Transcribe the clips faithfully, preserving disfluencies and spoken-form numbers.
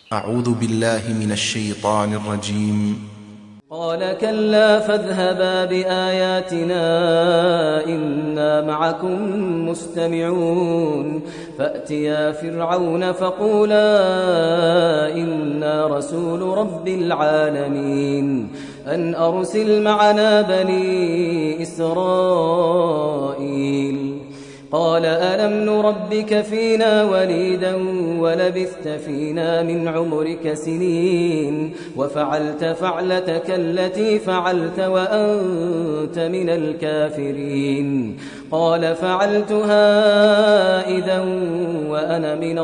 أعوذ بالله من الشيطان الرجيم. قال كلا فاذهبا بآياتنا إنا معكم مستمعون فأتيا فرعون فقولا إنا رسول رب العالمين أن أرسل معنا بني إسرائيل قال ألم نربك فينا وليدا ولبثت فينا من عمرك سنين وفعلت فعلتك التي فعلت وأنت من الكافرين قال فعلتها إذا وأنا من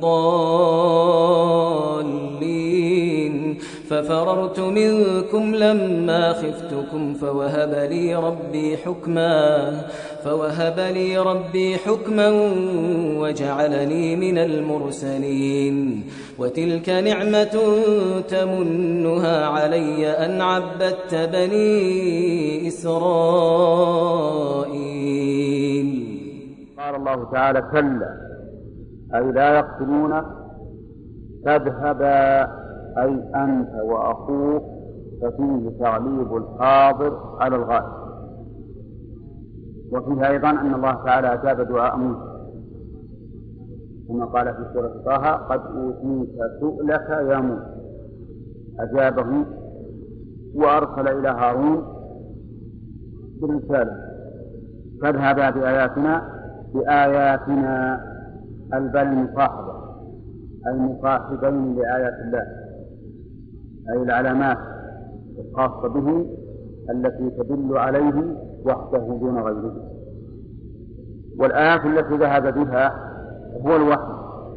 الضالين ففررت منكم لما خفتكم فوهب لي ربي حكما فوهب لي ربي حكما وجعلني من المرسلين وتلك نعمة تمنها علي أن عبدت بني إسرائيل. قال الله تعالى كلا أي لا يقتلونك تذهبا أي أنت وأخوك ففيه تعليب الحاضر على الغائب. وفيه أيضا أن الله تعالى أجاب دعاء موسى كما قال في سورة طه قد أوتيت سؤلك يا موسى أجابه وأرسل إلى هارون بالرسالة فاذهبا بآياتنا بآياتنا البل مصاحبة أي مصاحبين لآيات الله أي العلامات الخاصة به التي تدل عليه وحده دون غيره. والآيات التي ذهب بها هو الوحي،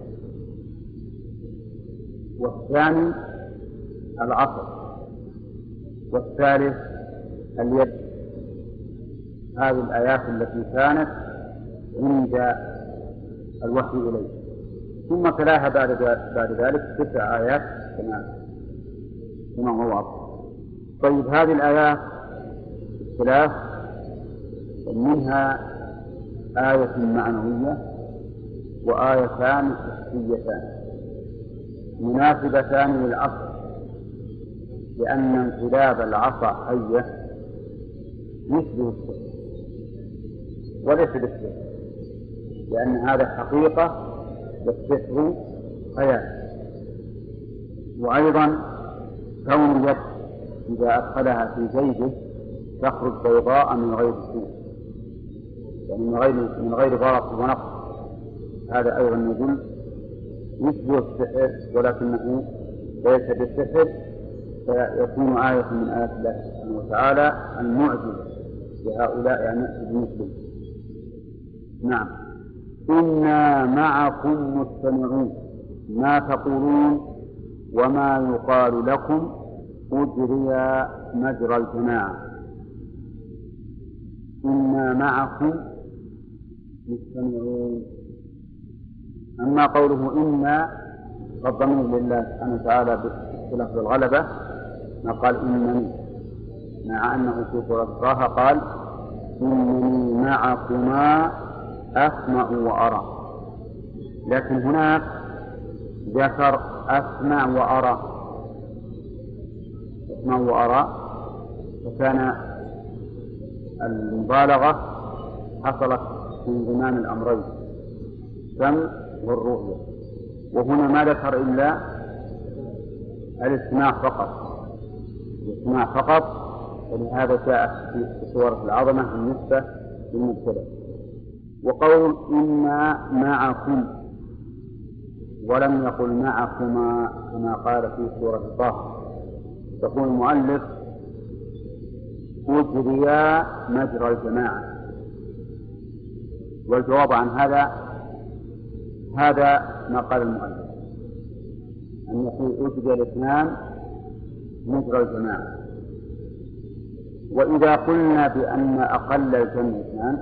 والثاني العصر، والثالث اليد. هذه الآيات التي كانت عند الوحي إليه. ثم تلاها بعد بعد ذلك تسع آيات كما كما هو واضح. طيب هذه الآيات الثلاث منها آية معنوية وآيتان حسيتان مناسبتان للعصر، لأن انقلاب العصا حية يشبه السحر وليس بالسحر، لأن هذا حقيقة والسحر خيال. وأيضا كون اليد إذا أدخلها في جيبه تخرج بيضاء من غير سوء، يعني من غير من غير غرق ونقص. هذا أيضا يدل يشبه السحر ولكنه ليس بالسحر، فيكون آية من آيات الله سبحانه وتعالى المعجزة لهؤلاء يعني المسلمين. نعم. إنا معكم مستمعون ما تقولون وما يقال لكم أجري مجرى الجماعة. إنا معكم مستمعون. أما قوله إنا فالضمير لله سبحانه وتعالى بلفظ الغلبة ما قال إنني، مع أنه في سورة طه قال إنني معكما أسمع وأرى، لكن هناك ذكر أسمع وأرى أسمع وأرى، فكان المبالغة حصلت في انضمام الأمرين السمع والرؤية. وهنا ما ذكر إلا الاستماع فقط الاستماع فقط ولهذا جاء في سورة العظمة بالنسبة للمبتدأ. وقول إنا معكم ولم يقل معكما كما قال في سورة طه. يقول المؤلف أجريا مجرى الجماعة، والجواب عن هذا هذا ما قال المؤلف أن يقول أجري الاثنان مجرى الجماعة. وإذا قلنا بأن أقل الجمع اثنان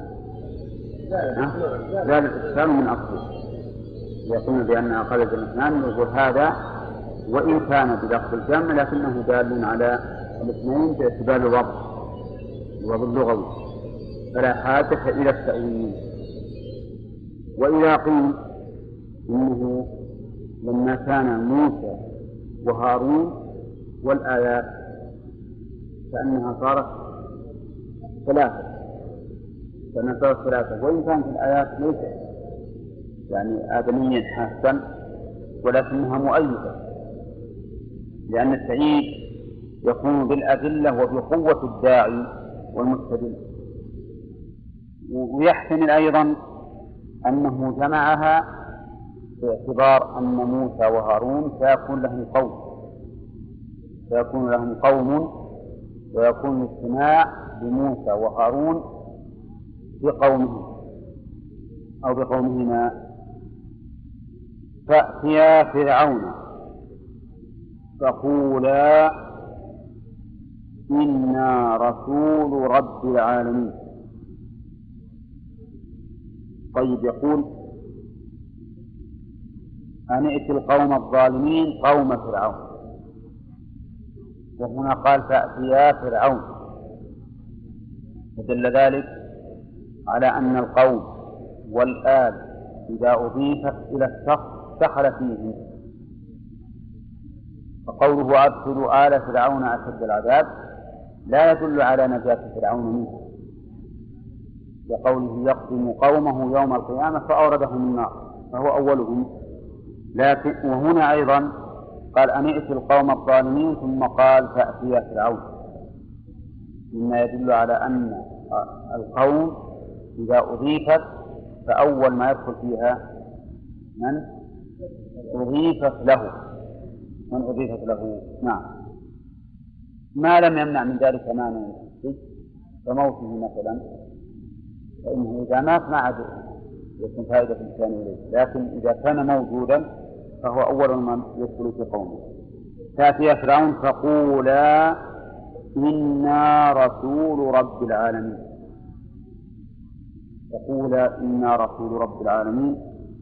لا الإشكال من أصله. إذا قلنا بأن أقل الجمع اثنان نقول هذا وإن كان بلفظ الجمع لكنه دال على الاثنين باعتبار الوضع الوضع اللغوي، فلا حاجة إلى التأويل. وإذا قيل إنه لما كان موسى وهارون والآيات كأنها صارت ثلاثة كأنها صارت ثلاثة وإن كانت الآيات ليست يعني آدميا حاسا ولكنها مؤيدة، لأن التأييد يكون بالأدلة وبقوة الداعي والمستدل. ويحتمل أيضا أنه جمعها باعتبار أن موسى وهارون سيكون لهم قوم سيكون لهم قوم ويكون اجتماع بموسى وهارون بقومهم أو بقومهما. فأتيا فرعون فقولا إنا رسول رب العالمين. طيب، يقول أن ائت القوم الظالمين قوم فرعون، وهنا قال فأتيا فرعون، فدل ذلك على أن القوم والآل إذا أضيفت إلى الشخص دخل فيه. فقوله أدخلوا آل فرعون أشد العذاب لا يدل على نجاة فرعون منه، لقوله يقدم قومه يوم القيامة فأوردهم النار فهو أولهم. لكن وهنا أيضا قال أن ائت القوم الظالمين ثم قال فأتيا فرعون، مما يدل على أن القوم إذا أضيفت فأول ما يدخل فيها من أضيفت له من أضيفت له نعم، ما لم يمنع من ذلك مانع كموته مثلا، فإنه إذا مات ما عاد يكون فائدة الإنسان إليه، لكن إذا كان موجودا فهو أول من يدخل في قومه. فأتيا فرعون فقولا إنا رسول رب العالمين. فقولا إنا رسول رب العالمين،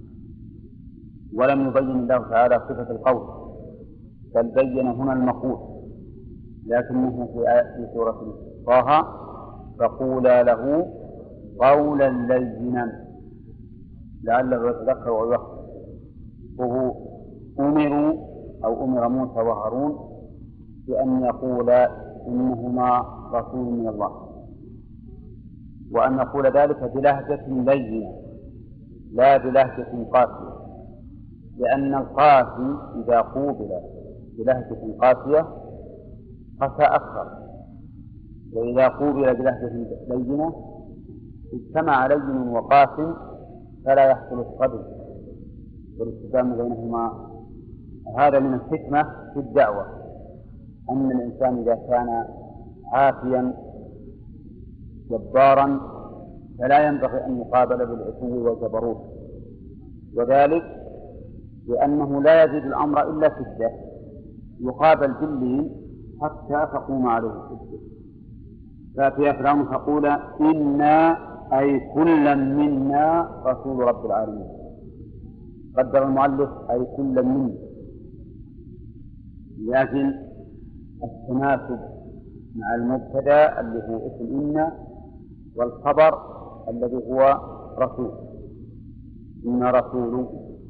ولم يبين الله تعالى صفة القول، بل بين هنا المقول، لكنه في آية في سورة طه فقولا له قولا لينا لعله يتذكر ويخشى. وهو أمروا أو أمر موسى وهارون بأن يقولا إنهما رسول من الله، وأن نقول ذلك بلهجة لينة لا بلهجة قاسية، لأن القاسي إذا قوبل بلهجة قاسية قسى أكثر، وإذا قوبل بلهجة لينة اجتمع لين وقاس فلا يحصل الصدر والاتفاق بينهما. هذا من الحكمة في الدعوة، أن الإنسان إذا كان عافيا جبارا فلا ينبغي أن يقابل بالعتو والجبروت، وذلك لأنه لا يزيد الأمر إلا شدة، يقابل باللين حتى تقوم عليه الشدة. فأتيا فرعون فقول إنا أي كلا منا رسول رب العالمين. قدر المؤلف أي كلا منا، لكن التناسب مع المبتدا الذي هو اسم إنا والخبر الذي هو رسول، إنا رسول.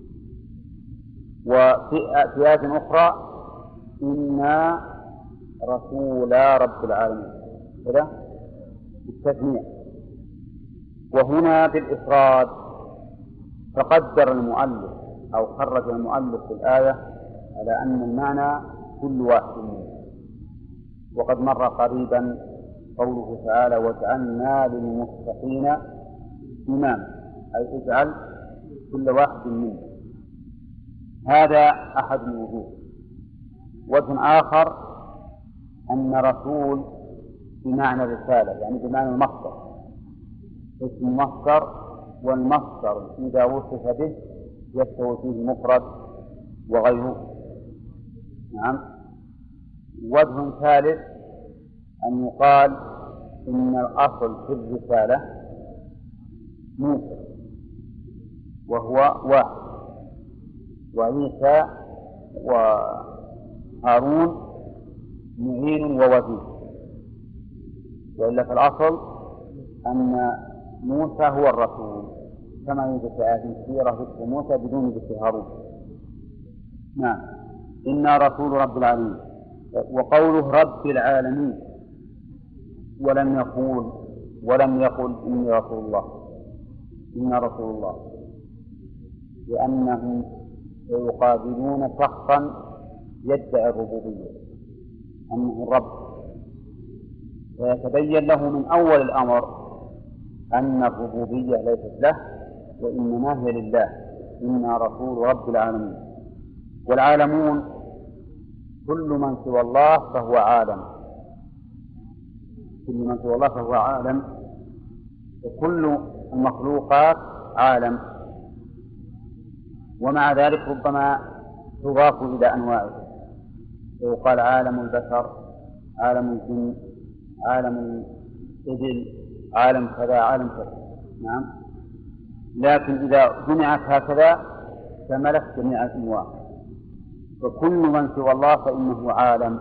وفي آيات أخرى إنا رسول رب العالمين كذا بالتثنية، وهنا بالإفراد. فقدر المؤلف أو خرج المؤلف في الآية على أن المعنى كل واحد منه. وقد مر قريبا قوله تعالى وجعلنا للمتقين إماما، أي اجعل كل واحد منه. هذا أحد الوجوه. وجه آخر أن رسول بمعنى الرسالة، يعني بمعنى المصدر، اسم مصدر، والمصدر إذا وصف به يستوي فيه مفرد وغيره. نعم. وجه ثالث أن يقال إن الأصل في الرسالة موسى وهو واحد، وعيسى وهارون معين ووزير، وإلا في الأصل أن موسى هو الرسول، كما يوجد في آيات كثيرة ذكر موسى بدون ذكر هارون. نعم. إنا رسول رب العالمين. وقوله رب العالمين ولم يقول ولم يقل إني رسول الله، إنا رسول الله، لأنهم سيقابلون شخصا يدعي الربوبية أنه الرب، فيتبين له من أول الأمر أن الربوبية ليست له وإنما هي لله. إنا رسول رب العالمين. والعالمون كل من سوى الله فهو عالم، كل من سوى الله فهو عالم، وكل المخلوقات عالم، ومع ذلك ربما تضاف إلى أنواعه، ويقال عالم البشر، عالم الجن، عالم الإبل، عالم كذا، عالم كذا. نعم. لكن إذا جمعت هكذا شملت جميع الأنواع، فكل من سوى الله فإنه عالم.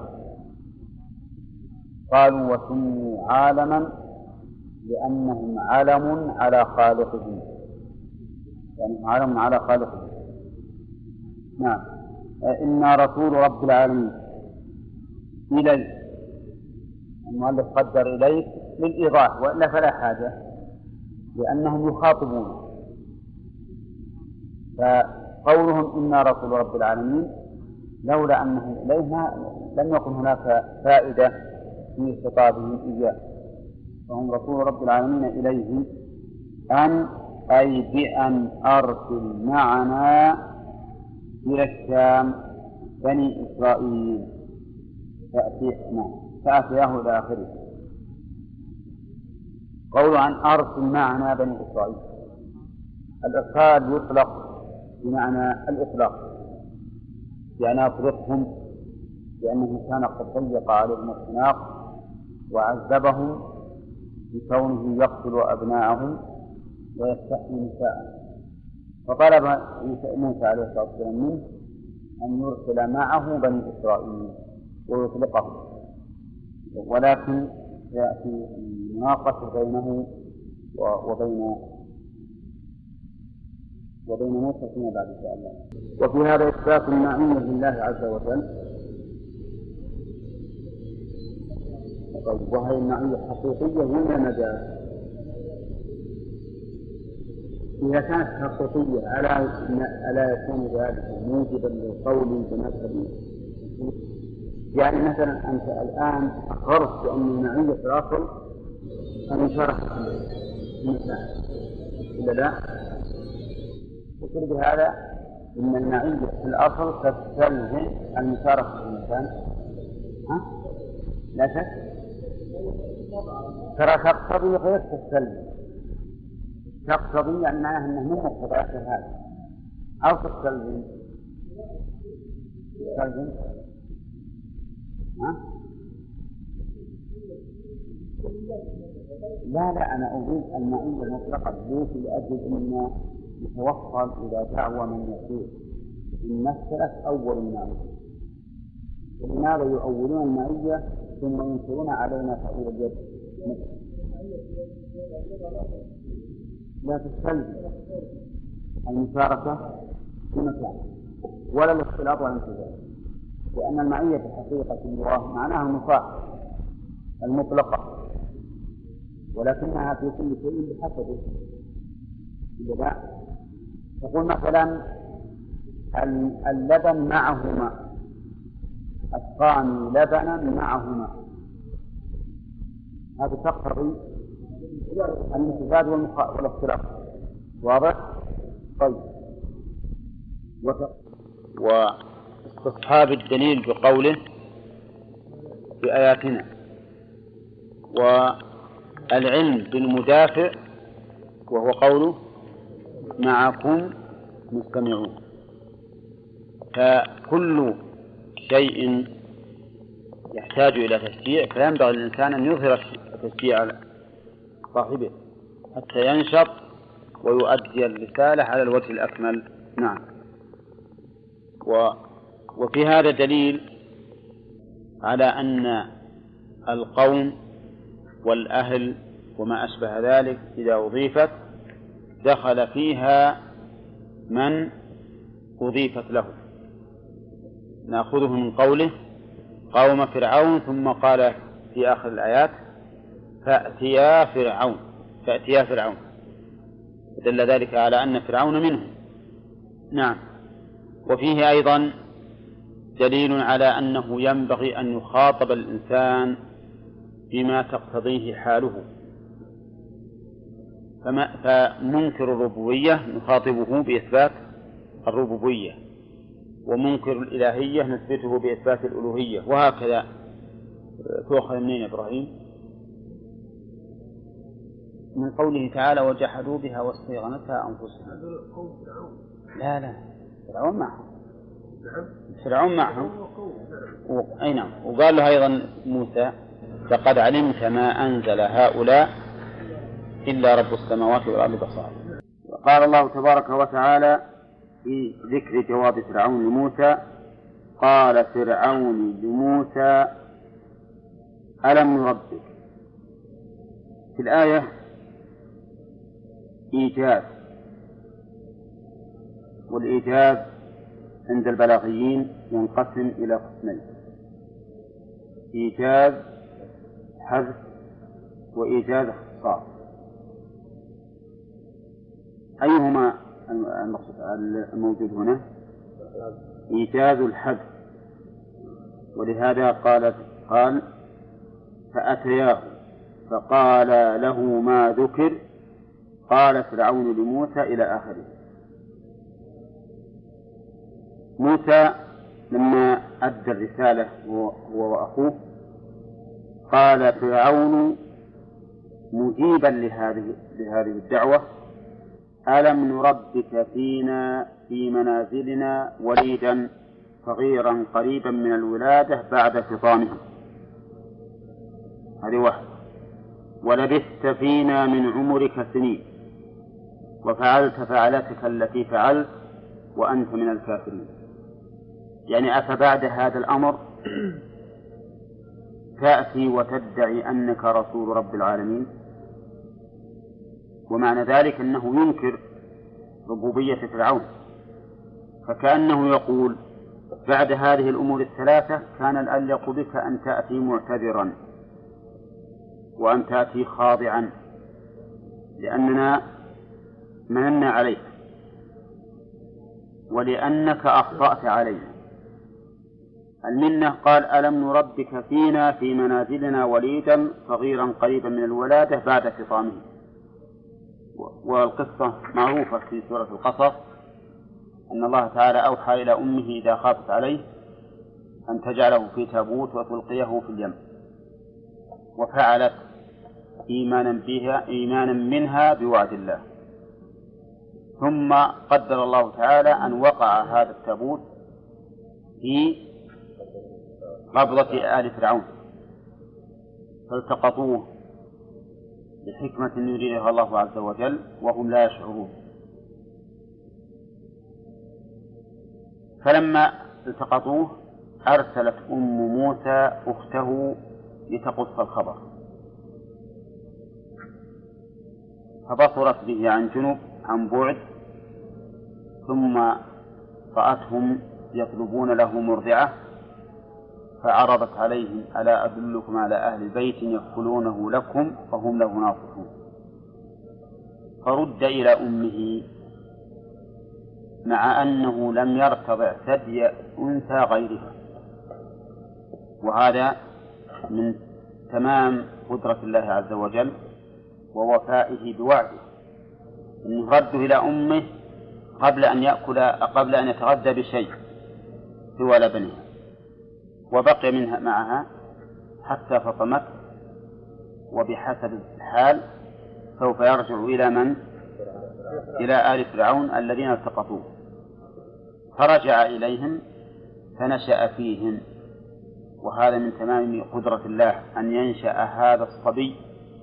قالوا وسموا عالما لأنهم علم على خالقهم، يعني علم على خالقهم. نعم. إنا رسول رب العالمين. إليك، المؤلف قدر إليك للإيضاح، وإلا فلا حاجة، لأنهم يخاطبون. فقولهم إنا رسول رب العالمين لولا أنهم إليها لم يكن هناك فائدة في خطابهم إياه، فهم رسول رب العالمين إليه. أن أي بأن أرسل معنا إلى الشام بني إسرائيل فأتياه إلى آخره. قول عن أرسل معنا بني إسرائيل، الإرسال يطلق بمعنى الإطلاق، يعني أطلقهم لأنه كان قد ضيق عليهم الخناق وعذبهم بكونه يقتل أبناءهم ويستحيي نساءهم، فطلب موسى عليه الصلاة والسلام منه أن يرسل معه بني إسرائيل ويطلقهم، ولكن يأتي مناقشة بينه وبين وبين موسى فيما بعد إن شاء الله. وفي هذا إثبات المعية لله عز وجل، وهي المعية حقيقية ولا مجاز؟ إذا كانت حقيقية ألا ألا يكون ذلك موجبا للقول بمذهب؟ يعني مثلا أنت الآن أقررت بأن المعية في الأصل المشاركة في المكان، إلا لا؟ وقل بهذا إن المعية في الأصل تستلزم المشاركة في المكان. ها؟ لا شك، ترى تقتضي غير تستلزم، تقتضي يعني معناها أنه من مقتضيات هذا، أو تستلزم تستلزم ها؟ لا لا أنا أريد المعية المطلقة ليش؟ لأجل أن يتوصل إلى دعوة من يقول إن مسألة أول المعية، ولماذا يؤولون المعية ثم ينكرون علينا تأويل اليد؟ لا تستلزم المشاركة في مكان ولا الاختلاط ولا الانتزاع، لأن المعية في حقيقة الله معناها المصاحبة المطلقة، ولكنها في كل شيء بحسبه. إذا تقول مثلا اللبن معه ماء، الثاني لبنا معه ماء، هذا تقتضي الامتزاج والاختلاف. واضح؟ طيب. واستصحاب الدليل بقوله في آياتنا، والعلم بالمدافع وهو قوله معكم مستمعون. فكل شيء يحتاج إلى تشجيع فينبغي للإنسان أن يظهر التشجيع على صاحبه حتى ينشط ويؤدي الرسالة على الوجه الأكمل. نعم. و وفي هذا دليل على أن القوم والأهل وما أشبه ذلك إذا أضيفت دخل فيها من أضيفت له، نأخذه من قوله قوم فرعون، ثم قال في آخر الآيات فأتيا فرعون فأتيا فرعون، دل ذلك على أن فرعون منهم. نعم. وفيه أيضا دليل على أنه ينبغي أن يخاطب الإنسان بما تقتضيه حاله، فمنكر الربوبية نخاطبه بإثبات الربوبية، ومنكر الإلهية نثبته بإثبات الألوهية، وهكذا. تؤخذ منين إبراهيم؟ من قوله تعالى وجحدوا بها واستيقنتها أنفسهم. لا لا فرعون معهم، فرعون معهم. أي نعم. وقال له أيضا موسى لقد علمت ما أنزل هؤلاء إلا رب السماوات والأرض بصائر. وقال الله تبارك وتعالى في ذكر جواب فرعون لموسى قال فرعون لموسى ألم نربك. في الآية إيجاز، والإيجاز عند البلاغيين ينقسم إلى قسمين: إيجاز حذف وإيجاز اختصاص. أيهما الموجود هنا؟ إيجاز الحذف، ولهذا قال قال فأتياه فقال له ما ذكر قال فرعون لموسى إلى آخره. موسى لما أدى الرسالة هو وأخوه قال فرعون مجيبا لهذه لهذه الدعوة ألم نربك فينا في منازلنا وليدا صغيرا قريبا من الولادة بعد فطامها، هذه واحد، ولبثت فينا من عمرك سنين وفعلت فعلتك التي فعلت وأنت من الكافرين. يعني أفبعد هذا الأمر تأتي وتدعي أنك رسول رب العالمين؟ ومعنى ذلك أنه ينكر ربوبية فرعون، فكأنه يقول بعد هذه الأمور الثلاثة كان الأليق بك أن تأتي معتذرا وأن تأتي خاضعا، لأننا مننا عليك ولأنك أخطأت علينا. المنة قال ألم نربك فينا في منازلنا وليدا صغيرا قريبا من الولادة بعد فطامه. والقصة معروفة في سورة القصص أن الله تعالى أوحى إلى أمه إذا خافت عليه أن تجعله في تابوت وتلقيه في اليم، وفعلت إيمانا بها إيمانا منها بوعد الله. ثم قدر الله تعالى أن وقع هذا التابوت في قبضة آل فرعون فالتقطوه بحكمة يريدها الله عز وجل وهم لا يشعرون. فلما التقطوه أرسلت أم موسى أخته لتقص الخبر، فبصرت به عن جنب عن بعد، ثم رأتهم يطلبون له مرضعة فعرضت عليهم ألا أدلكم على أهل بيت يكفلونه لكم فهم له ناصحون. فرد إلى أمه مع أنه لم يرتضع ثدي أنثى غيرها، وهذا من تمام قدرة الله عز وجل ووفائه بوعده، أنه رده إلى أمه قبل أن يأكل قبل أن يتغذى بشيء سوى لبنها، وبقي منها معها حتى فطمت، وبحسب الحال سوف يرجع إلى من؟ إلى آل فرعون الذين التقطوه. فرجع إليهم فنشأ فيهم، وهذا من تمام قدرة الله أن ينشأ هذا الصبي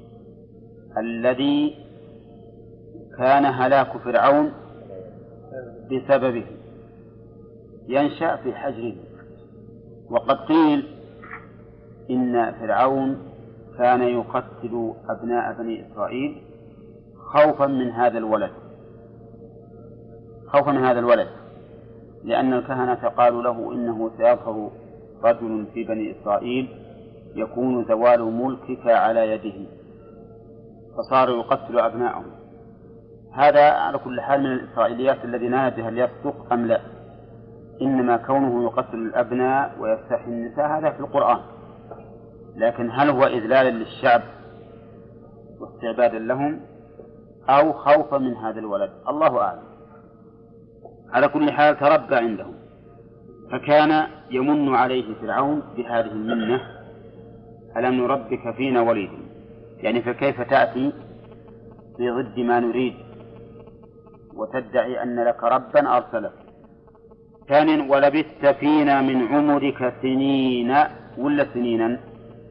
الذي كان هلاك فرعون بسببه، ينشأ في حجره. وقد قيل إن فرعون كان يقتل أبناء بني إسرائيل خوفا من هذا الولد خوفا من هذا الولد لأن الكهنة قالوا له إنه سيظهر رجل في بني إسرائيل يكون زوال ملكك على يده، فصاروا يقتلوا أبنائهم. هذا على كل حال من الإسرائيليات الذي لا ندري هل يصدق أم لا، إنما كونه يقتل الأبناء ويستحيي النساء هذا في القرآن، لكن هل هو إذلالا للشعب واستعبادا لهم أو خوفا من هذا الولد؟ الله أعلم. على كل حال تربى عندهم، فكان يمن عليه فرعون بهذه المنة: ألم نربك فينا وليدا، يعني فكيف تأتي في ضد ما نريد وتدعي أن لك ربا أرسلك. ثانيا: ولبثت فينا من عمرك سنين، ولا سنينا؟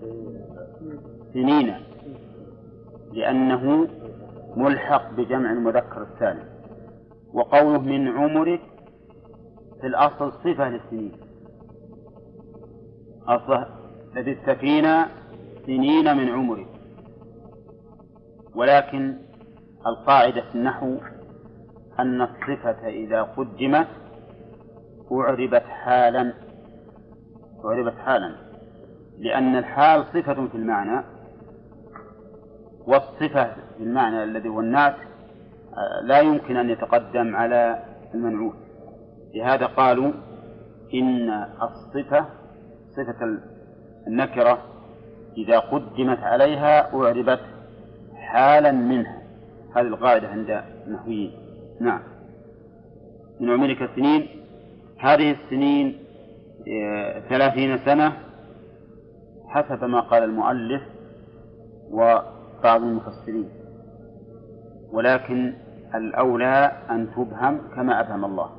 سنين، لأنه ملحق بجمع المذكر السالم. وقوله من عمرك في الأصل صفة للسنين، أصل لبثت فينا سنين من عمرك، ولكن القاعدة في النحو أن الصفة إذا قدمت أعربت حالا أعربت حالا لأن الحال صفة في المعنى، والصفة في المعنى الذي هو النعت لا يمكن أن يتقدم على المنعوت. لهذا قالوا إن الصفة صفة النكرة إذا قدمت عليها أعربت حالا منها. هذه القاعدة عند النحويين. نعم. من عمرك السنين، هذه السنين ثلاثين سنة حسب ما قال المؤلف وبعض المفسرين، ولكن الأولى أن تبهم كما أبهم الله،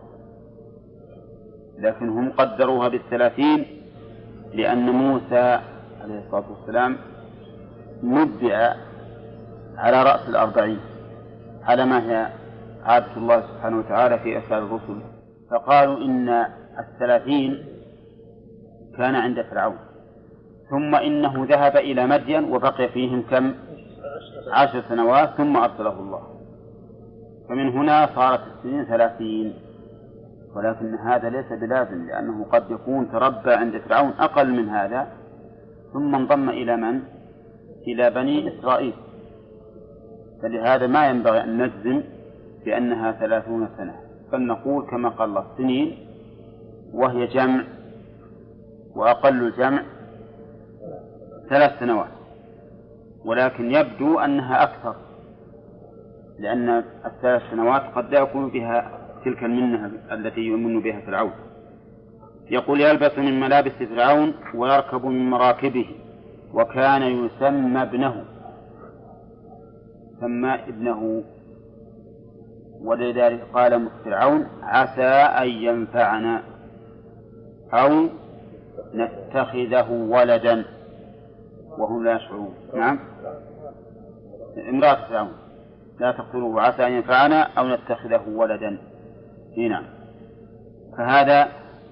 لكن هم قدروها بالثلاثين لأن موسى عليه الصلاة والسلام نبئ على رأس الأربعين على ما هي عادة الله سبحانه وتعالى في إرسال الرسل، فقالوا إن الثلاثين كان عند فرعون، ثم إنه ذهب إلى مدين وبقي فيهم كم؟ عشر سنوات ثم أرسله الله، فمن هنا صارت السنين ثلاثين. ولكن هذا ليس بلازم، لأنه قد يكون تربى عند فرعون أقل من هذا ثم انضم إلى من؟ إلى بني إسرائيل، فلهذا ما ينبغي أن نجزم بأنها ثلاثون سنة، بل نقول كما قال الله سنين، وهي جمع، وأقل الجمع ثلاث سنوات، ولكن يبدو أنها أكثر، لأن الثلاث سنوات قد لا يكون بها تلك المنة التي يمن بها فرعون. يقول يلبس من ملابس فرعون ويركب من مراكبه، وكان يسمى ابنه، سمى ابنه، ولذلك قال فرعون عسى أن ينفعنا أو نتخذه ولدا وهم لا يشعرون. نعم، امرأة فرعون لا تقتلوه عسى أن ينفعنا أو نتخذه ولدا. هنا فهذا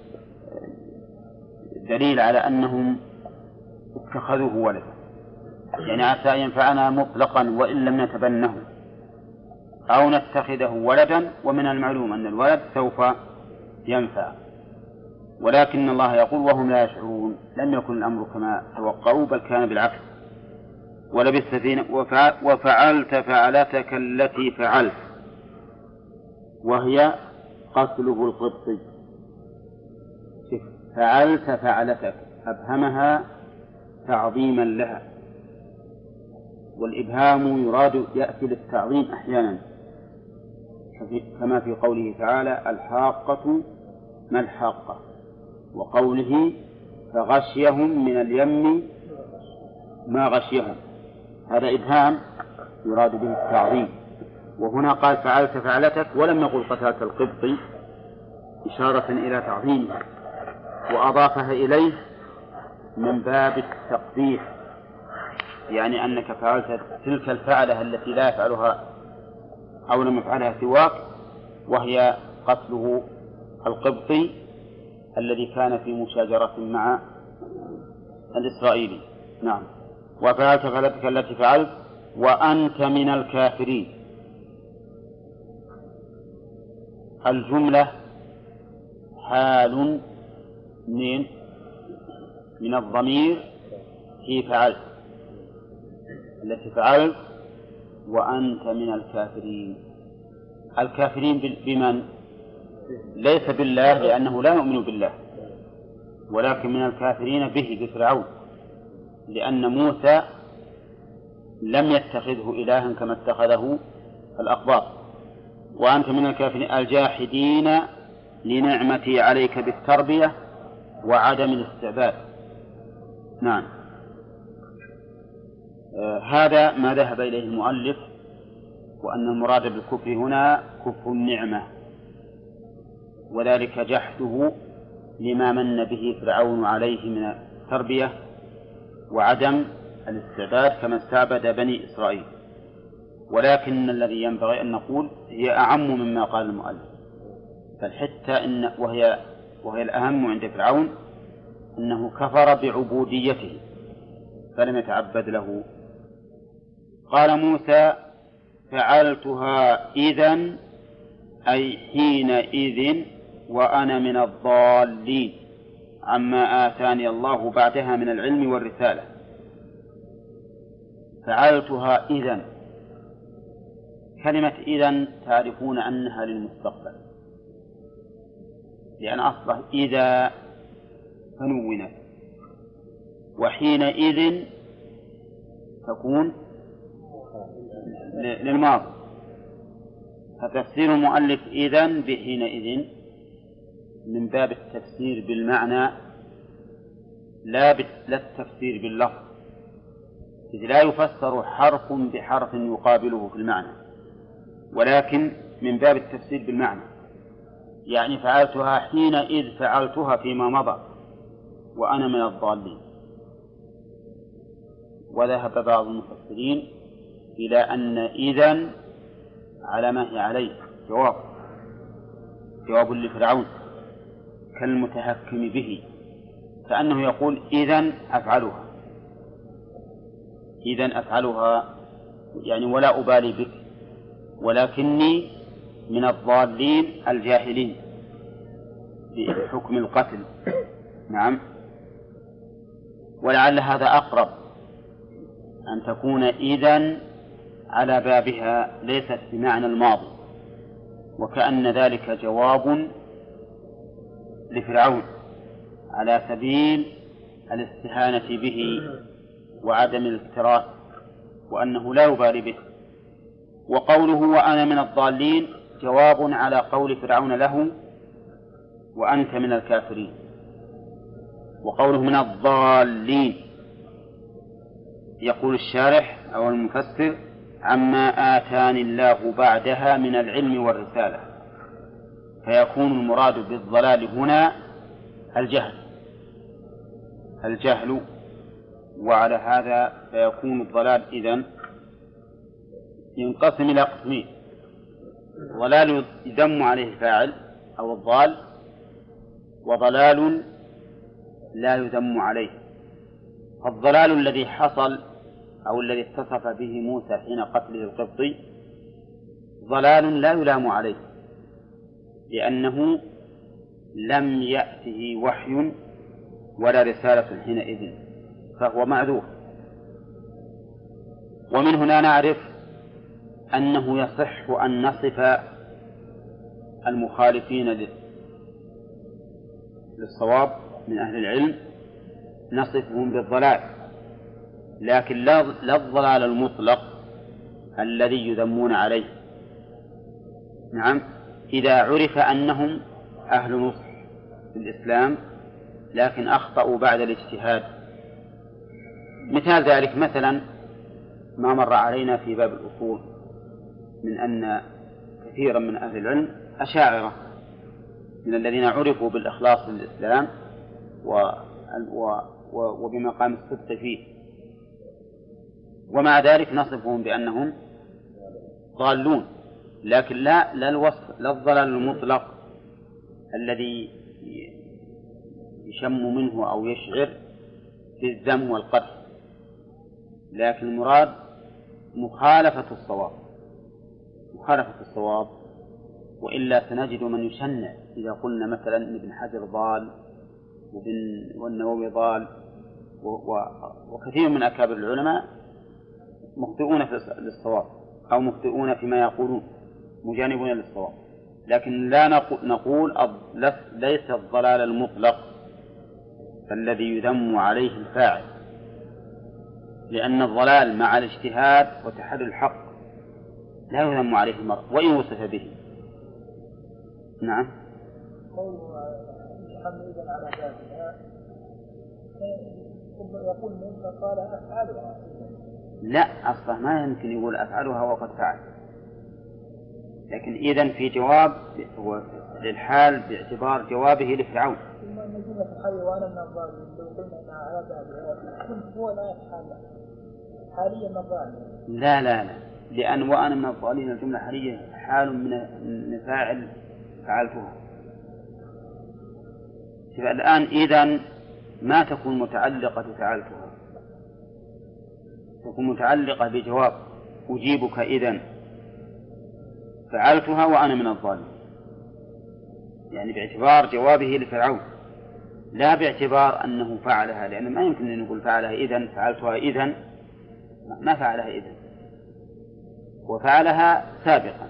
دليل على أنهم اتخذوه ولدا، يعني عسى أن ينفعنا مطلقا وإن لم نتبنه، أو نتخذه ولدا، ومن المعلوم أن الولد سوف ينفع، ولكن الله يقول وهم لا يشعرون، لم يكن الأمر كما توقعوا بل كان بالعكس. ولبثت فينا وفعلت فعلتك التي فعلت، وهي قتله القبطي. فعلت فعلتك أبهمها تعظيما لها، والإبهام يراد يأتي للتعظيم أحيانا، كما في قوله تعالى الحاقة ما الحاقة، وقوله فغشيهم من اليم ما غشيهم، هذا إبهام يراد به التعظيم. وهنا قال فعلت فعلتك ولم يقل قتلت القبطي إشارة إلى تعظيمها، وأضافها إليه من باب التقبيح، يعني أنك فعلت تلك الفعلة التي لا يفعلها أو لم يفعلها سواك، وهي قتله القبطي الذي كان في مشاجرة مع الإسرائيلي. نعم. وفعلت فعلتك التي فعلت وأنت من الكافرين. الجملة حال من من الضمير في فعلت التي فعلت وأنت من الكافرين. الكافرين بمن؟ ليس بالله لأنه لا يؤمن بالله، ولكن من الكافرين به بفرعون، لأن موسى لم يتخذه إلها كما اتخذه الأقباط. وأنت من الكافرين الجاحدين لنعمتي عليك بالتربية وعدم الاستعباد. نعم. آه هذا ما ذهب إليه المؤلف، وأن المراد بالكفر هنا كفر النعمة، وذلك جحده لما من به فرعون عليه من التربية وعدم الاستعباد كما استعبد بني إسرائيل. ولكن الذي ينبغي أن نقول هي أعم مما قال المؤلف، فالحتى إن وهي وهي الأهم عند فرعون أنه كفر بعبوديته فلم يتعبد له. قال موسى فعلتها إذن أي حينئذ وأنا من الضالين عما آتاني الله بعدها من العلم والرسالة. فعلتها إذن، كلمة إذن تعرفون أنها للمستقبل، لأن أصله إذا فنونت، وحينئذ تكون للماضي. فتفسير المؤلف إذن بحينئذ من باب التفسير بالمعنى لا التفسير باللفظ، إذ لا يفسر حرف بحرف يقابله في المعنى، ولكن من باب التفسير بالمعنى، يعني فعلتها حينئذ فعلتها فيما مضى وأنا من الضالين. وذهب بعض المفسرين إلى أن إذن على ما هي عليه جواب جواب لفرعون كالمتهكم به، كأنه يقول إذن أفعلها إذن أفعلها يعني ولا أبالي بك، ولكني من الضالين الجاهلين بحكم القتل. نعم. ولعل هذا أقرب أن تكون إذن على بابها ليست بمعنى الماضي، وكأن ذلك جواب لفرعون على سبيل الاستهانة به وعدم الاكتراث وأنه لا يبالي به. وقوله وأنا من الضالين جواب على قول فرعون له وأنت من الكافرين. وقوله من الضالين يقول الشارح أو المفسر عما آتاني الله بعدها من العلم والرسالة، فيكون المراد بالضلال هنا الجهل الجهل وعلى هذا فيكون الضلال إذن ينقسم إلى قسمين: ضلال يذم عليه الفاعل أو الضال، وضلال لا يذم عليه. فالضلال الذي حصل أو الذي اتصف به موسى حين قتله القبطي ضلال لا يلام عليه، لأنه لم يأته وحي ولا رسالة حينئذ، فهو معذور. ومن هنا نعرف أنه يصح أن نصف المخالفين للصواب من أهل العلم نصفهم بالضلال، لكن لا الضلال المطلق الذي يذمون عليه. نعم. إذا عرف أنهم أهل نصح في الإسلام لكن أخطأوا بعد الاجتهاد. مثال ذلك مثلا ما مر علينا في باب الأصول من أن كثيرا من أهل العلم أشاعرة من الذين عرفوا بالإخلاص للإسلام وبمقام الصدق فيه، ومع ذلك نصفهم بأنهم ضالون، لكن لا لا الوصف لا الضلال المطلق الذي يشم منه أو يشعر بالذم والقدح، لكن المراد مخالفة الصواب. مخالفة الصواب وإلا سنجد من يشنع إذا قلنا مثلا إن ابن حجر ضال والنووي ضال وكثير من أكابر العلماء مخطئون للصواب أو مخطئون فيما يقولون مجانبون للصواب، لكن لا نقول ليس الضلال المطلق الذي يذم عليه الفاعل، لأن الضلال مع الاجتهاد وتحري الحق لا يذم عليه المرء وإن وصف به. نعم. يقول من قال أفعلها. لا، أصلا ما يمكن يقول أفعلها وقد فعل، لكن إذن في جواب للحال باعتبار جوابه لفرعون. ثم أن جملة الحي وأنا من الظالمين لو قلنا أنها على بابها هو الآية حالة حاليا من الظالمين. لا لا لا، لأن وأنا من الظالمين الجملة حالية حال من فاعل فعلتها. الآن إذن ما تكون متعلقة فعلتها، تكون متعلقة بجواب أجيبك إذن فعلتها وأنا من الظالمين، يعني باعتبار جوابه لفرعون لا باعتبار أنه فعلها، لأنه ما يمكن أن نقول فعلها إذن فعلتها إذن، ما فعلها إذن، وفعلها سابقا.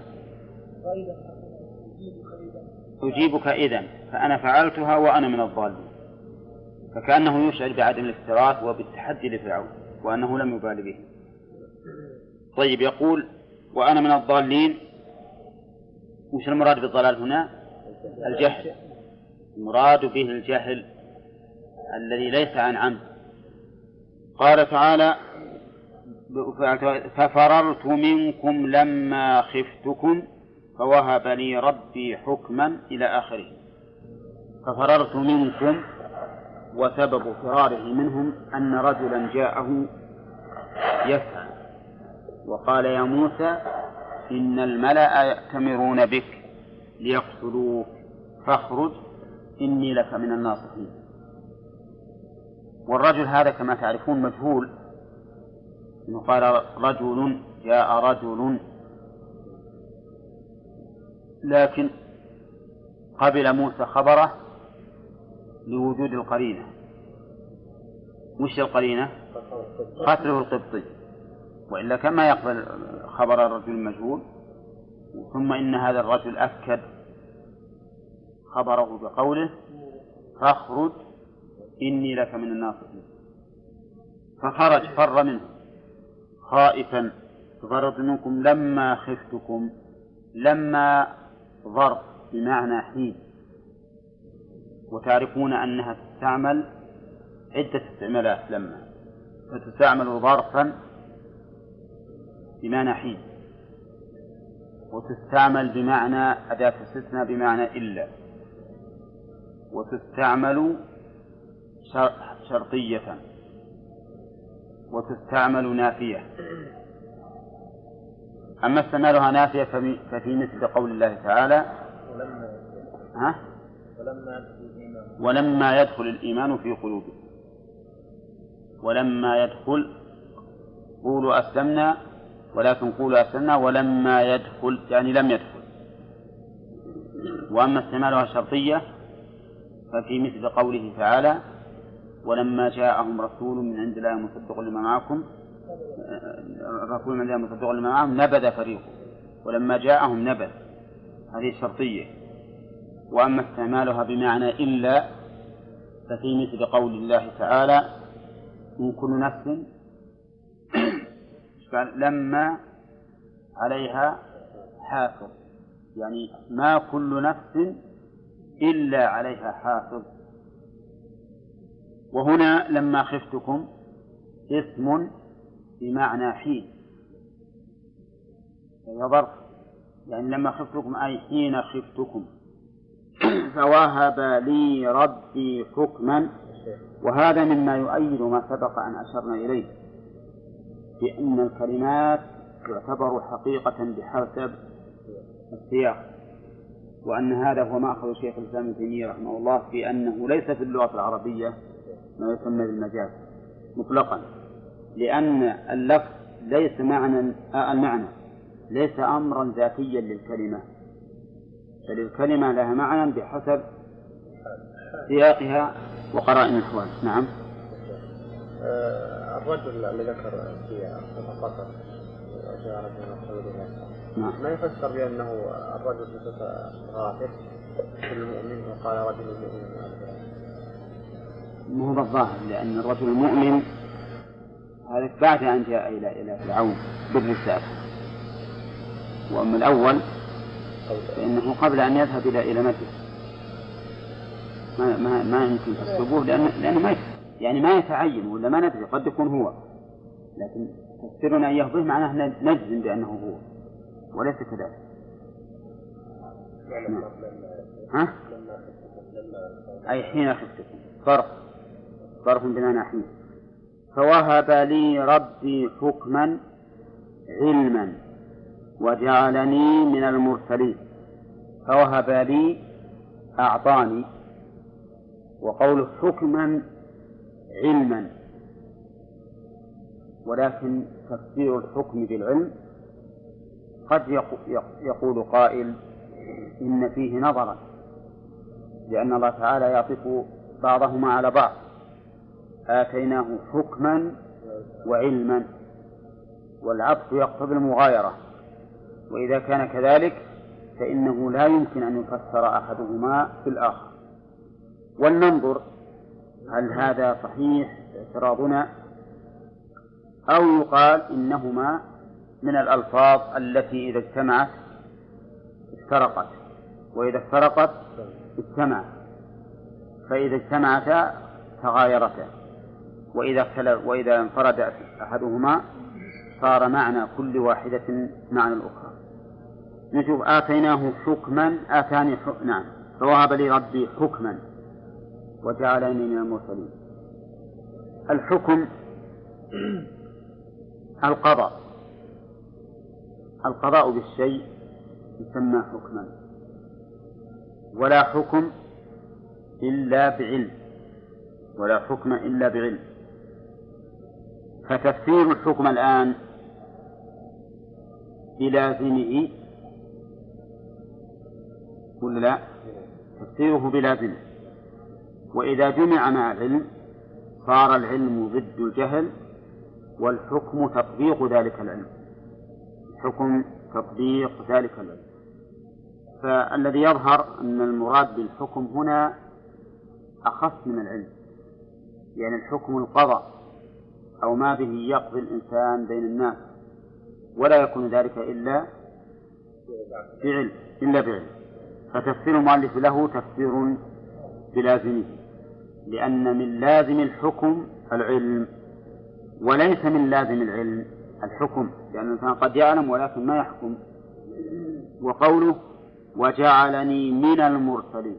أجيبك إذن فأنا فعلتها وأنا من الظالمين، فكأنه يشعر بعدم الاكتراث وبالتحدي لفرعون وأنه لم يبال به. طيب، يقول وأنا من الضالين، وش المراد بالضلال هنا؟ الجهل، المراد به الجهل الذي ليس عن عمد. قال تعالى ففررت منكم لما خفتكم فوهب لي ربي حكما إلى آخره. ففررت منكم، وسبب فراره منهم أن رجلا جاءه يسعى وقال يا موسى إن الملأ يأتمرون بك ليقتلوك فاخرج إني لك من الناصحين. والرجل هذا كما تعرفون مجهول، إنه قال رجل جاء رجل، لكن قبل موسى خبره لوجود القرينة. وش القرينة؟ قتله القبطي، وإلا كما يقبل خبر الرجل المجهول. ثم إن هذا الرجل أكد خبره بقوله فاخرج إني لك من الناصحين، فخرج فر منه خائفا. ففررت منكم لما خفتكم، لما ظرف بمعنى حين، وتعرفون أنها تستعمل عدة استعمالات لما، فتستعمل ظرفا بمعنى حين، وتستعمل بمعنى أداة استثناء بمعنى إلا، وتستعمل شرطية، وتستعمل نافية. أما استعمالها نافية ففي مثل قول الله تعالى ها؟ ولما يدخل الإيمان في قلوبكم، ولما يدخل قولوا أسلمنا ولكن قولوا أسلمنا ولما يدخل يعني لم يدخل. وأما استعمالها شرطية ففي مثل قوله تعالى ولما جاءهم رسول من عند الله مصدق لما معكم رسول من عند الله مصدق لما معهم نبذ فريق، ولما جاءهم نبذ، هذه شرطية. وأما استعمالها بمعنى إلا ففي مثل قول الله تعالى من كل نفس لما عليها حافظ، يعني ما كل نفس إلا عليها حافظ. وهنا لما خفتكم اسم بمعنى حين، يعني ظرف، يعني لما خفتكم أي حين خفتكم. فوهب لي ربي حكما، وهذا مما يؤيد ما سبق أن أشرنا إليه بأن الكلمات تعتبر حقيقة بحسب السياق، وأن هذا هو مأخذ الشيخ الإسلام ابن تيمية رحمه الله في أنه ليس في اللغة العربية ما يسمى بالمجاز مطلقا، لأن اللفظ ليس معنى المعنى ليس أمرا ذاتيا للكلمة، بل الكلمة لها معنى بحسب سياقها وقرائن الأحوال. نعم. الرجل اللي ذكر في قطر جاء رجل نعم. ما يفسر بأنه الرجل في صفة غافر في المؤمن وقال رجل المؤمن مو بالظاهر، لأن الرجل المؤمن هذا بعد أن جاء إلى إلى فرعون بالرسالة، وأما الأول فإنه قبل أن يذهب إلى إلى مكة ما ما ما يمكن تسبوه، لأن لأنه ما يعني ما يتعين ولا ما ندري، قد يكون هو، لكن تفسيرنا أن يهضه معناه نجزم بأنه هو وليس كذلك. ها؟ أي حين خفتكم، فرق فرق بين حين. فوهب لي ربي حكما علما وجعلني من المرسلين. فوهب لي أعطاني، وقوله حكما علما، ولكن تفسير الحكم بالعلم قد يقول قائل إن فيه نظرا، لأن الله تعالى يعطف بعضهما على بعض، آتيناه حكما وعلما، والعطف يقتضي المغايرة، وإذا كان كذلك فإنه لا يمكن أن يفسر أحدهما في الآخر. ولننظر هل هذا صحيح اعتراضنا، أو يقال إنهما من الألفاظ التي إذا اجتمعت افترقت، وإذا افترقت اجتمعت، فإذا اجتمعتا تغايرتا، وإذا وإذا انفرد أحدهما صار معنى كل واحدة معنى الأخرى. نشوف آتيناه حكما، آتاني حكما، نعم. فوهب لي ربي حكما وجعلني من المرسلين. الحكم القضاء، القضاء بالشيء يسمى حكما، ولا حكم إلا بعلم، ولا حكم إلا بعلم. فتفسير الحكم الآن بلازمه ولا لا؟ تفسيره بلازمه، وإذا جمع مع العلم صار العلم ضد الجهل، والحكم تطبيق ذلك العلم، الحكم تطبيق ذلك العلم. فالذي يظهر أن المراد بالحكم هنا أخص من العلم، يعني الحكم القضاء أو ما به يقضي الإنسان بين الناس، ولا يكون ذلك إلا بعلم إلا بعلم. فتفسير المؤلف له تفسير بلازمه، لأن من لازم الحكم العلم، وليس من لازم العلم الحكم، لأن الإنسان قد يعلم ولكن ما يحكم. وقوله وجعلني من المرسلين،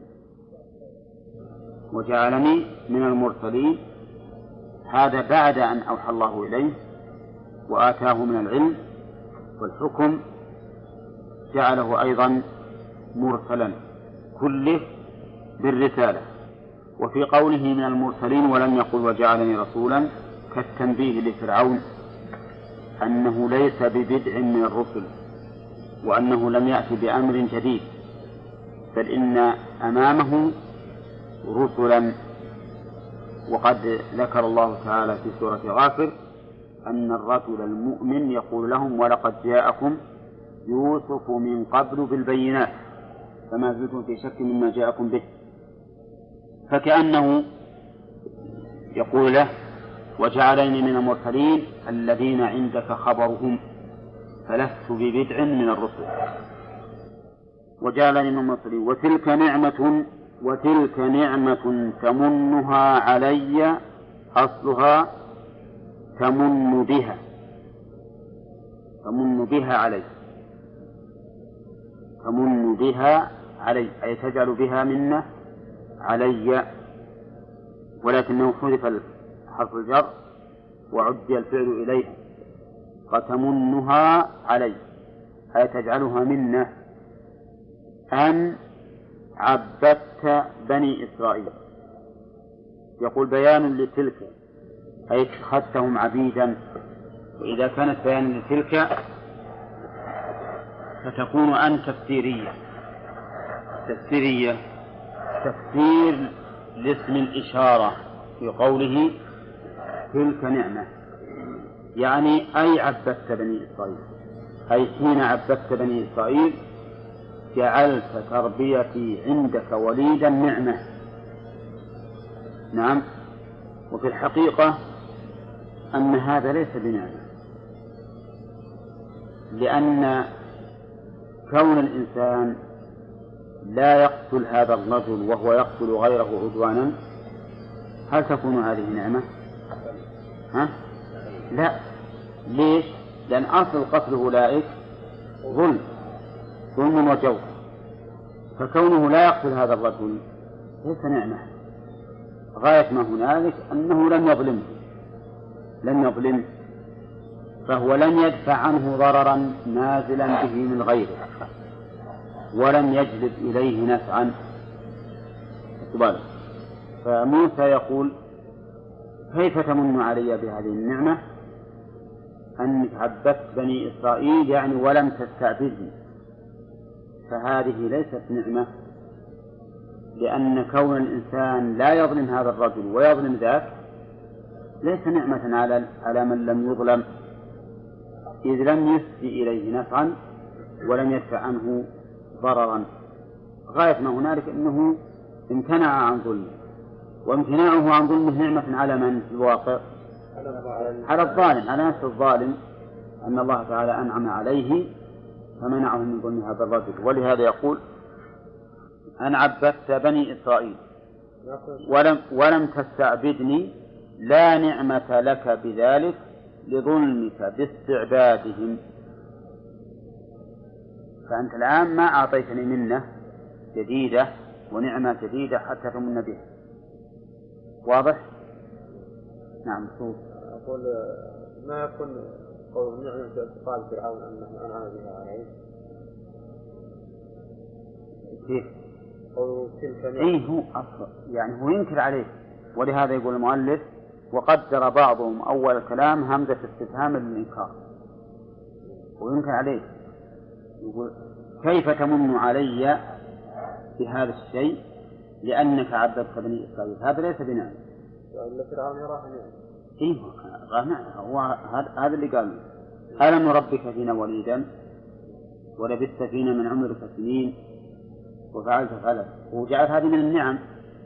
وجعلني من المرسلين، هذا بعد أن أوحى الله إليه وآتاه من العلم والحكم، جعله أيضا مرسلا كله بالرسالة. وفي قوله من المرسلين ولم يقل وجعلني رسولا كالتنبيه لفرعون أنه ليس ببدع من الرسل، وأنه لم يأتي بأمر جديد، بل إن أمامه رسلا. وقد ذكر الله تعالى في سورة غافر أن الرجل المؤمن يقول لهم ولقد جاءكم يوسف من قبل بالبينات فما زلتم في شك مما جاءكم به، فكأنه يقول له وجعلني من المرسلين الذين عندك خبرهم فلست ببدع من الرسل. وجعلني من المرسلين وتلك نعمة وتلك نعمة تمنها علي، أصلها تمن بها، تمن بها علي، تمن بها علي أي تجعل بها منة علي، ولكنه حذف حرف الجر وعدي الفعل إليه، فتمنها علي أي تجعلها منة أن عبدت بني إسرائيل. يقول بيان لتلك أي اتخذتهم عبيدا، وإذا كانت بيان لتلك فتكون أن تفسيرية، التفسيرية تفسير لاسم الإشارة في قوله تلك نعمة، يعني أي عبدت بني إسرائيل، أي حين عبدت بني إسرائيل جعلت تربيتي عندك وليدا نعمة. نعم. وفي الحقيقة أن هذا ليس بنعمة، لأن كون الإنسان لا يقتل هذا الرجل وهو يقتل غيره عدوانا، هل تكون هذه نعمة؟ ها؟ لا. ليش؟ لأن أصل قتل أولئك ظلم ظلم وجور، فكونه لا يقتل هذا الرجل ليس نعمة. غاية ما هنالك أنه لم يظلمه لم يظلمه فهو لم يدفع عنه ضررا نازلا به من غيره، ولم يجلب إليه نفعا. فموسى يقول كيف تمن علي بهذه النعمة أنك عبدت بني إسرائيل، يعني ولم تستعبدني. فهذه ليست نعمة، لأن كون الإنسان لا يظلم هذا الرجل ويظلم ذاك ليس نعمة على على من لم يظلم، إذ لم يسدي إليه نفعا ولم يدفع عنه ضررا. غاية ما هنالك أنه امتنع عن ظلمه، وامتناعه عن ظلمه نعمة على من في الواقع؟ على الظالم، على نفس الظالم، أن الله تعالى أنعم عليه فمنعه من ظلم هذا الرجل. ولهذا يقول أن عبدت بني إسرائيل ولم, ولم تستعبدني، لا نعمة لك بذلك لظلمك باستعبادهم. فأنت الآن ما أعطيتني منة جديدة ونعمة جديدة حتى تمن بها. واضح؟ نعم. صوت. أقول ما يكون قول نعمة باعتقاد فرعون أنه أنعم بها عليه. كيف؟ قول تلك نعمة. إيه هو أصلا يعني هو ينكر عليه، ولهذا يقول المؤلف وقدر بعضهم أول الكلام همزة استفهام للإنكار، وينكر عليه يقول كيف تمن علي بهذا الشيء لأنك عبدت بني إسرائيل؟ هذا ليس بنعمة. لأن فرعون يراها نعمة. إيه نعمة. هو هذا اللي قال ألم نربك فينا وليدا ولبثت فينا من عمرك سنين وفعلت فعلت، وجعل هذه من النعم.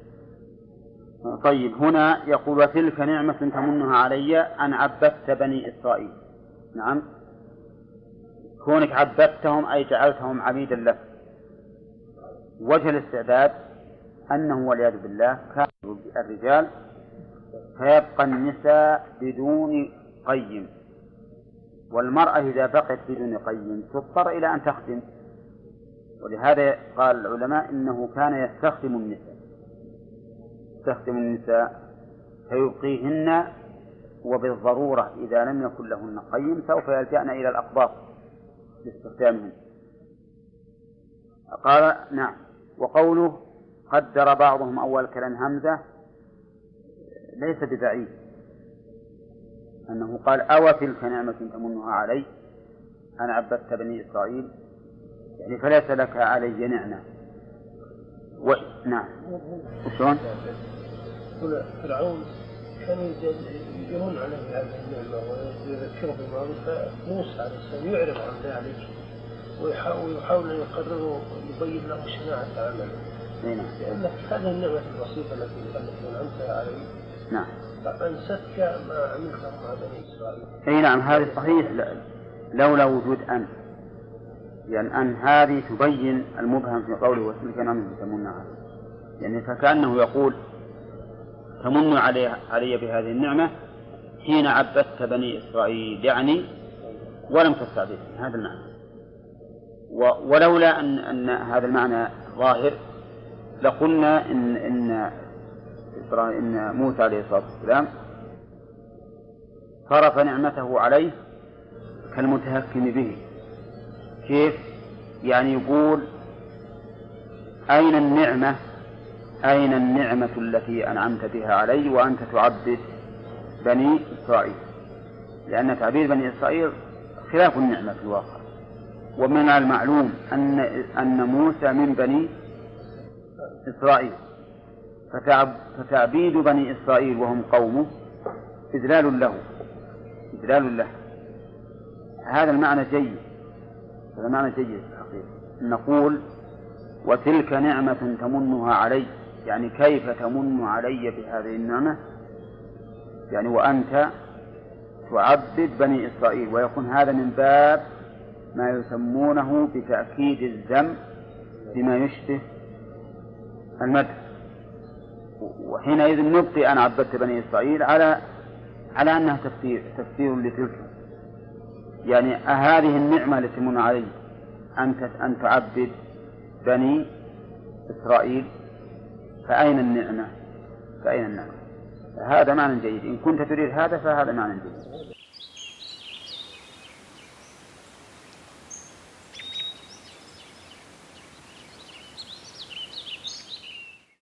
طيب هنا يقول وتلك نعمة تمنها علي أن عبدت بني إسرائيل. نعم، كونك عبدتهم أي جعلتهم عبيدا لك. وجه الاستعباد أنه والعياذ بالله كان الرجال فيبقى النساء بدون قيم، والمرأة إذا بقت بدون قيم تضطر إلى أن تخدم. ولهذا قال العلماء إنه كان يستخدم النساء يستخدم النساء فيبقيهن، وبالضرورة إذا لم يكن لهن قيم سوف يلجأن إلى الأقباط لاستخدامهن. قال نعم. وقوله قدر بعضهم أول كلام همزة ليس ببعيد، أنه قال أو تلك نعمة تمنها علي أن عبدت بني إسرائيل، يعني فليس لك علي نعمة. و... نعم. وشون؟ فرعون كان يمن عليه هذه النعمة ويذكره بماضي، فموسى عليه السلام يعرض عن ذلك ويحاول أن يقرره يبين له شناعة عمله، لأن هذه النعمة البسيطة التي أنعمت عليه نعم فأنستك ما عملته مع بني إسرائيل. أي نعم، هذا صحيح لولا وجود أن، لأن يعني أن هذه تبين المبهم في قوله وتلك نعمة تمن عليه، يعني فكأنه يقول تمن علي, علي بهذه النعمة حين عبدت بني إسرائيل، يعني ولم تستعبدني. هذا المعنى. ولولا أن, أن هذا المعنى ظاهر لقلنا إن, إن, إن موسى عليه الصلاة والسلام صرف نعمته عليه كالمتهكم به. كيف؟ يعني يقول أين النعمة أين النعمة التي أنعمت بها علي وأنت تعبد بني إسرائيل؟ لأن تعبيد بني إسرائيل خلاف النعمة في الواقع. ومن المعلوم أن أن موسى من بني إسرائيل. فتعب فتعبيد بني إسرائيل وهم قومه إذلال له إذلال له. هذا المعنى جيد، هذا معنى جيد الحقيقة. نقول وتلك نعمة تمنها علي، يعني كيف تمن علي بهذه النعمة، يعني وأنت تعبد بني إسرائيل، ويكون هذا من باب ما يسمونه بتأكيد الذم بما يشبه المدح. وحينئذ نبقي أن عبدت بني إسرائيل على على أنها تفسير تفسير لتلك، يعني هذه النعمة التي تمن علي أنت أن تعبد بني إسرائيل، فأين النعمة؟ فأين النعمة؟ هذا معنى جيد. إن كنت تريد هذا فهذا معنى جيد.